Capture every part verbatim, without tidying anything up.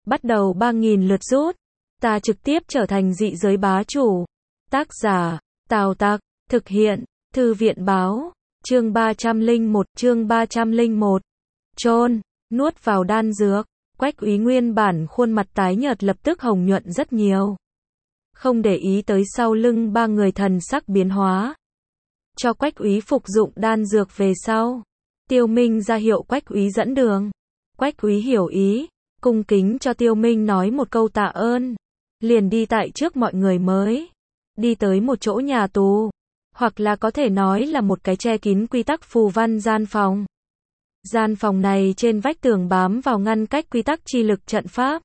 bắt đầu ba nghìn lượt rút. Ta trực tiếp trở thành dị giới bá chủ. Tác giả, Tào Tặc, thực hiện, Thư viện báo, chương ba trăm lẻ một, chương ba trăm lẻ một. Chôn, nuốt vào đan dược, Quách Úy nguyên bản khuôn mặt tái nhợt lập tức hồng nhuận rất nhiều. Không để ý tới sau lưng ba người thần sắc biến hóa. Cho Quách Úy phục dụng đan dược về sau. Tiêu Minh ra hiệu Quách Úy dẫn đường. Quách Úy hiểu ý, cung kính cho Tiêu Minh nói một câu tạ ơn. Liền đi tại trước mọi người mới. Đi tới một chỗ nhà tù. Hoặc là có thể nói là một cái che kín quy tắc phù văn gian phòng. Gian phòng này trên vách tường bám vào ngăn cách quy tắc chi lực trận pháp.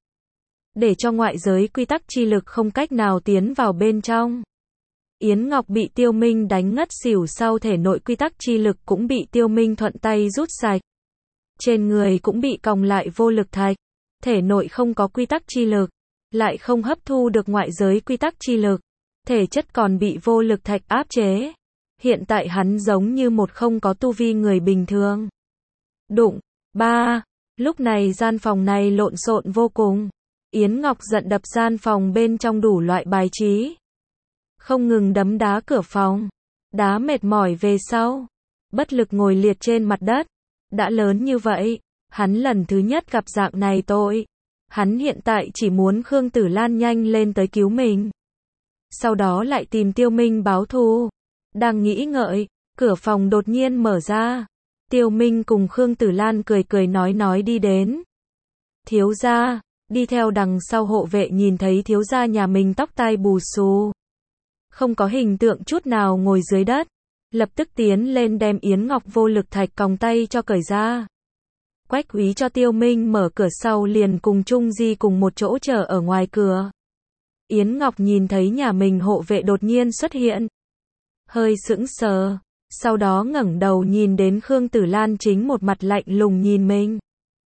Để cho ngoại giới quy tắc chi lực không cách nào tiến vào bên trong. Yến Ngọc bị Tiêu Minh đánh ngất xỉu sau thể nội quy tắc chi lực cũng bị Tiêu Minh thuận tay rút sạch. Trên người cũng bị còng lại vô lực thạch. Thể nội không có quy tắc chi lực. Lại không hấp thu được ngoại giới quy tắc chi lực. Thể chất còn bị vô lực thạch áp chế. Hiện tại hắn giống như một không có tu vi người bình thường. Đụng. Ba. Lúc này gian phòng này lộn xộn vô cùng. Yến Ngọc giận đập gian phòng bên trong đủ loại bài trí. Không ngừng đấm đá cửa phòng. Đá mệt mỏi về sau. Bất lực ngồi liệt trên mặt đất. Đã lớn như vậy. Hắn lần thứ nhất gặp dạng này tội. Hắn hiện tại chỉ muốn Khương Tử Lan nhanh lên tới cứu mình. Sau đó lại tìm Tiêu Minh báo thù. Đang nghĩ ngợi. Cửa phòng đột nhiên mở ra. Tiêu Minh cùng Khương Tử Lan cười cười nói nói đi đến. Thiếu gia. Đi theo đằng sau hộ vệ nhìn thấy thiếu gia nhà mình tóc tai bù xù. Không có hình tượng chút nào ngồi dưới đất. Lập tức tiến lên đem Yến Ngọc vô lực thạch còng tay cho cởi ra. Quách Úy cho Tiêu Minh mở cửa sau liền cùng Trung Di cùng một chỗ chờ ở ngoài cửa. Yến Ngọc nhìn thấy nhà mình hộ vệ đột nhiên xuất hiện. Hơi sững sờ. Sau đó ngẩng đầu nhìn đến Khương Tử Lan chính một mặt lạnh lùng nhìn mình.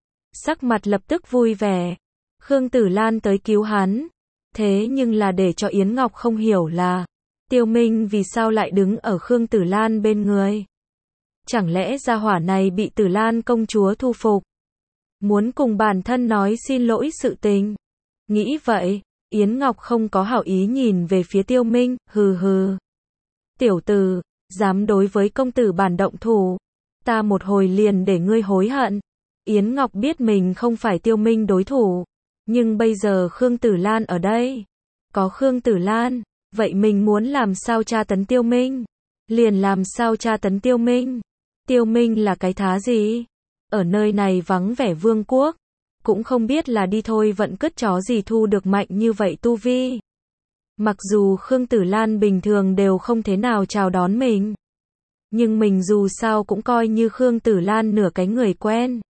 Sắc mặt lập tức vui vẻ. Khương Tử Lan tới cứu hắn. Thế nhưng là để cho Yến Ngọc không hiểu là Tiêu Minh vì sao lại đứng ở Khương Tử Lan bên người. Chẳng lẽ gia hỏa này bị Tử Lan công chúa thu phục. Muốn cùng bản thân nói xin lỗi sự tình. Nghĩ vậy, Yến Ngọc không có hảo ý nhìn về phía Tiêu Minh, hừ hừ. Tiểu tử, dám đối với công tử bản động thủ. Ta một hồi liền để ngươi hối hận. Yến Ngọc biết mình không phải Tiêu Minh đối thủ. Nhưng bây giờ Khương Tử Lan ở đây. Có Khương Tử Lan, vậy mình muốn làm sao tra tấn Tiêu Minh? Liền làm sao tra tấn Tiêu Minh? Tiêu Minh là cái thá gì? Ở nơi này vắng vẻ vương quốc. Cũng không biết là đi thôi vẫn cứt chó gì thu được mạnh như vậy tu vi. Mặc dù Khương Tử Lan bình thường đều không thế nào chào đón mình. Nhưng mình dù sao cũng coi như Khương Tử Lan nửa cái người quen.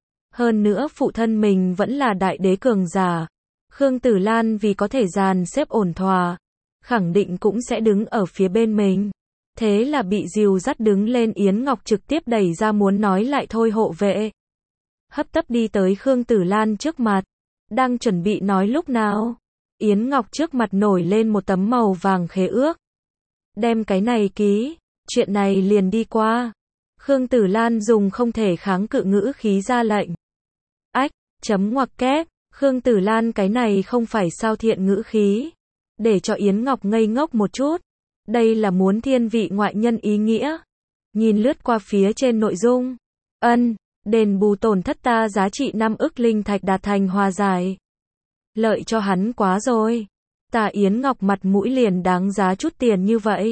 Hơn nữa phụ thân mình vẫn là đại đế cường giả. Khương Tử Lan vì có thể dàn xếp ổn thỏa. Khẳng định cũng sẽ đứng ở phía bên mình. Thế là bị dìu dắt đứng lên Yến Ngọc trực tiếp đẩy ra muốn nói lại thôi hộ vệ. Hấp tấp đi tới Khương Tử Lan trước mặt. Đang chuẩn bị nói lúc nào. Yến Ngọc trước mặt nổi lên một tấm màu vàng khế ước. Đem cái này ký. Chuyện này liền đi qua. Khương Tử Lan dùng không thể kháng cự ngữ khí ra lệnh. Ách, chấm ngoặc kép. Khương Tử Lan cái này không phải sao thiện ngữ khí. Để cho Yến Ngọc ngây ngốc một chút. Đây là muốn thiên vị ngoại nhân ý nghĩa. Nhìn lướt qua phía trên nội dung. Ân, đền bù tổn thất ta giá trị năm ức linh thạch đạt thành hòa giải. Lợi cho hắn quá rồi. Ta Yến Ngọc mặt mũi liền đáng giá chút tiền như vậy.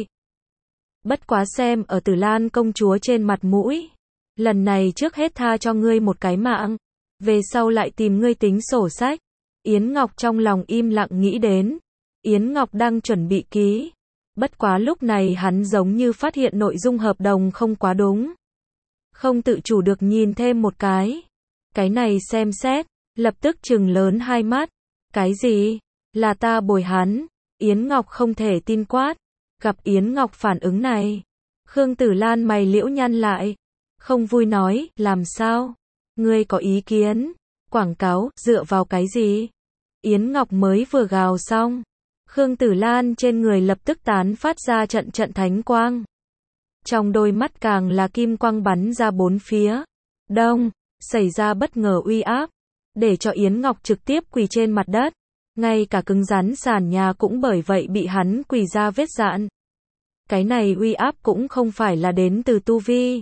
Bất quá xem ở Tử Lan công chúa trên mặt mũi. Lần này trước hết tha cho ngươi một cái mạng. Về sau lại tìm ngươi tính sổ sách. Yến Ngọc trong lòng im lặng nghĩ đến. Yến Ngọc đang chuẩn bị ký. Bất quá lúc này hắn giống như phát hiện nội dung hợp đồng không quá đúng. Không tự chủ được nhìn thêm một cái. Cái này xem xét. Lập tức trừng lớn hai mắt. Cái gì? Là ta bồi hắn. Yến Ngọc không thể tin quát. Gặp Yến Ngọc phản ứng này. Khương Tử Lan mày liễu nhăn lại. Không vui nói, làm sao? Ngươi có ý kiến? Quảng cáo, dựa vào cái gì? Yến Ngọc mới vừa gào xong. Khương Tử Lan trên người lập tức tán phát ra trận trận thánh quang. Trong đôi mắt càng là kim quang bắn ra bốn phía. Đông, xảy ra bất ngờ uy áp. để cho Yến Ngọc trực tiếp quỳ trên mặt đất. Ngay cả cứng rắn sàn nhà cũng bởi vậy bị hắn quỳ ra vết dạn. Cái này uy áp cũng không phải là đến từ tu vi,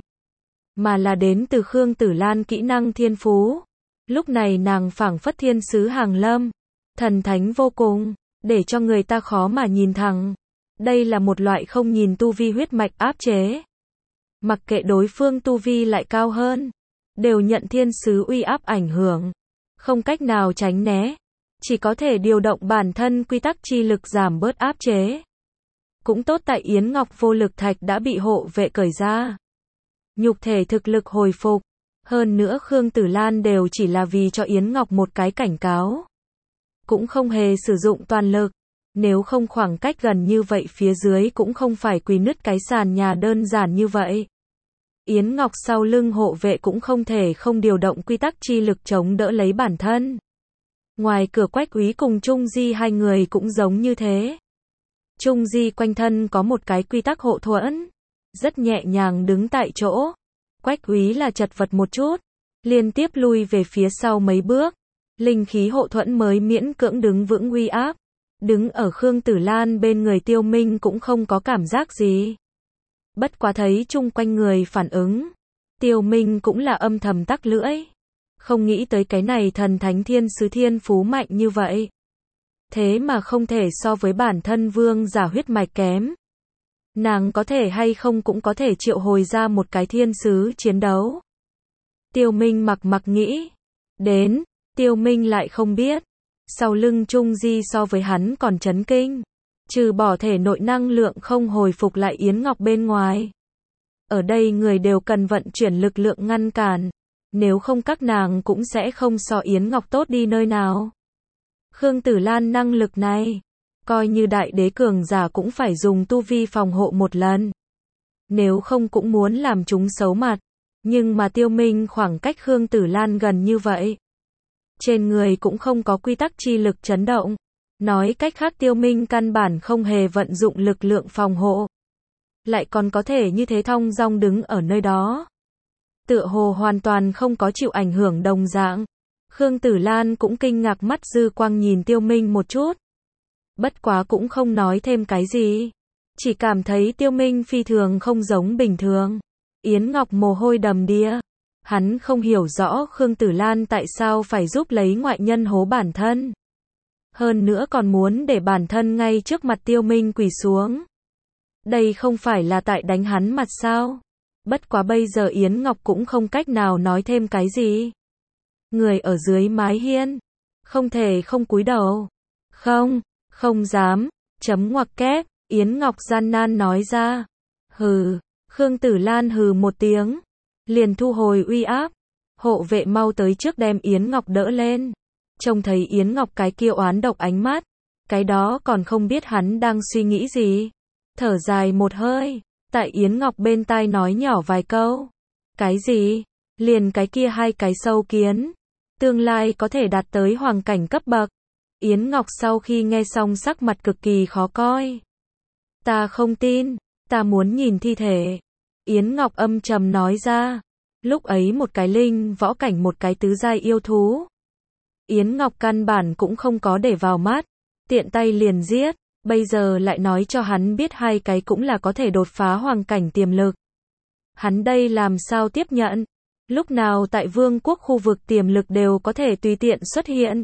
mà là đến từ Khương Tử Lan kỹ năng thiên phú. Lúc này nàng phảng phất thiên sứ hàng lâm, thần thánh vô cùng, để cho người ta khó mà nhìn thẳng. Đây là một loại không nhìn tu vi huyết mạch áp chế. Mặc kệ đối phương tu vi lại cao hơn, đều nhận thiên sứ uy áp ảnh hưởng, không cách nào tránh né, chỉ có thể điều động bản thân quy tắc chi lực giảm bớt áp chế. Cũng tốt tại Yến Ngọc vô lực thạch đã bị hộ vệ cởi ra, nhục thể thực lực hồi phục. Hơn nữa Khương Tử Lan đều chỉ là vì cho Yến Ngọc một cái cảnh cáo, cũng không hề sử dụng toàn lực. Nếu không khoảng cách gần như vậy phía dưới cũng không phải quỳ nứt cái sàn nhà đơn giản như vậy. Yến Ngọc sau lưng hộ vệ cũng không thể không điều động quy tắc chi lực chống đỡ lấy bản thân. Ngoài cửa Quách Úy cùng Trung Di hai người cũng giống như thế. Trung Di quanh thân có một cái quy tắc hộ thuẫn, rất nhẹ nhàng đứng tại chỗ. Quách Úy là chật vật một chút, liên tiếp lui về phía sau mấy bước. Linh khí hộ thuẫn mới miễn cưỡng đứng vững uy áp. Đứng ở Khương Tử Lan bên người Tiêu Minh cũng không có cảm giác gì. Bất quá thấy chung quanh người phản ứng, Tiêu Minh cũng là âm thầm tắc lưỡi. Không nghĩ tới cái này thần thánh thiên sứ thiên phú mạnh như vậy. Thế mà không thể so với bản thân vương giả huyết mạch kém. Nàng có thể hay không cũng có thể triệu hồi ra một cái thiên sứ chiến đấu. Tiêu Minh mặc mặc nghĩ. Đến, Tiêu Minh lại không biết. Sau lưng Trung Di so với hắn còn chấn kinh. Trừ bỏ thể nội năng lượng không hồi phục lại Yến Ngọc bên ngoài. Ở đây người đều cần vận chuyển lực lượng ngăn cản. Nếu không các nàng cũng sẽ không so Yến Ngọc tốt đi nơi nào. Khương Tử Lan năng lực này, coi như đại đế cường giả cũng phải dùng tu vi phòng hộ một lần. Nếu không cũng muốn làm chúng xấu mặt. Nhưng mà Tiêu Minh khoảng cách Khương Tử Lan gần như vậy. Trên người cũng không có quy tắc chi lực chấn động. Nói cách khác Tiêu Minh căn bản không hề vận dụng lực lượng phòng hộ. Lại còn có thể như thế thong dong đứng ở nơi đó. Tựa hồ hoàn toàn không có chịu ảnh hưởng đồng dạng. Khương Tử Lan cũng kinh ngạc mắt dư quang nhìn Tiêu Minh một chút. Bất quá cũng không nói thêm cái gì. Chỉ cảm thấy Tiêu Minh phi thường không giống bình thường. Yến Ngọc mồ hôi đầm đìa. Hắn không hiểu rõ Khương Tử Lan tại sao phải giúp lấy ngoại nhân hố bản thân. Hơn nữa còn muốn để bản thân ngay trước mặt Tiêu Minh quỳ xuống. Đây không phải là tại đánh hắn mặt sao? Bất quá bây giờ Yến Ngọc cũng không cách nào nói thêm cái gì. Người ở dưới mái hiên, không thể không cúi đầu. Không, không dám, chấm ngoặc kép, Yến Ngọc gian nan nói ra. Hừ, Khương Tử Lan hừ một tiếng, liền thu hồi uy áp. Hộ vệ mau tới trước đem Yến Ngọc đỡ lên. Trông thấy Yến Ngọc cái kia oán độc ánh mắt, cái đó còn không biết hắn đang suy nghĩ gì. Thở dài một hơi, tại Yến Ngọc bên tai nói nhỏ vài câu. Cái gì? Liền cái kia hai cái sâu kiến. Tương lai có thể đạt tới hoàng cảnh cấp bậc. Yến Ngọc sau khi nghe xong sắc mặt cực kỳ khó coi. Ta không tin, ta muốn nhìn thi thể. Yến Ngọc âm trầm nói ra. Lúc ấy một cái linh võ cảnh một cái tứ giai yêu thú. Yến Ngọc căn bản cũng không có để vào mắt. Tiện tay liền giết. Bây giờ lại nói cho hắn biết hai cái cũng là có thể đột phá hoàng cảnh tiềm lực. Hắn đây làm sao tiếp nhận? Lúc nào tại vương quốc khu vực tiềm lực đều có thể tùy tiện xuất hiện.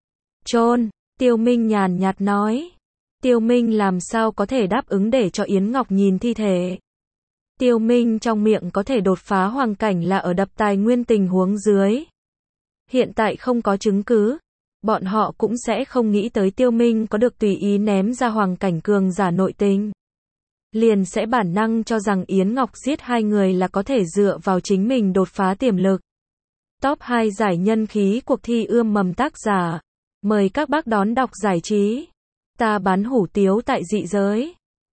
Chôn, Tiêu Minh nhàn nhạt nói. Tiêu Minh làm sao có thể đáp ứng để cho Yến Ngọc nhìn thi thể. Tiêu Minh trong miệng có thể đột phá hoàng cảnh là ở đập tài nguyên tình huống dưới. Hiện tại không có chứng cứ. Bọn họ cũng sẽ không nghĩ tới Tiêu Minh có được tùy ý ném ra hoàng cảnh cường giả nội tình. Liền sẽ bản năng cho rằng Yến Ngọc giết hai người là có thể dựa vào chính mình đột phá tiềm lực. Top hai giải nhân khí cuộc thi ươm mầm tác giả. Mời các bác đón đọc giải trí. Ta bán hủ tiếu tại dị giới.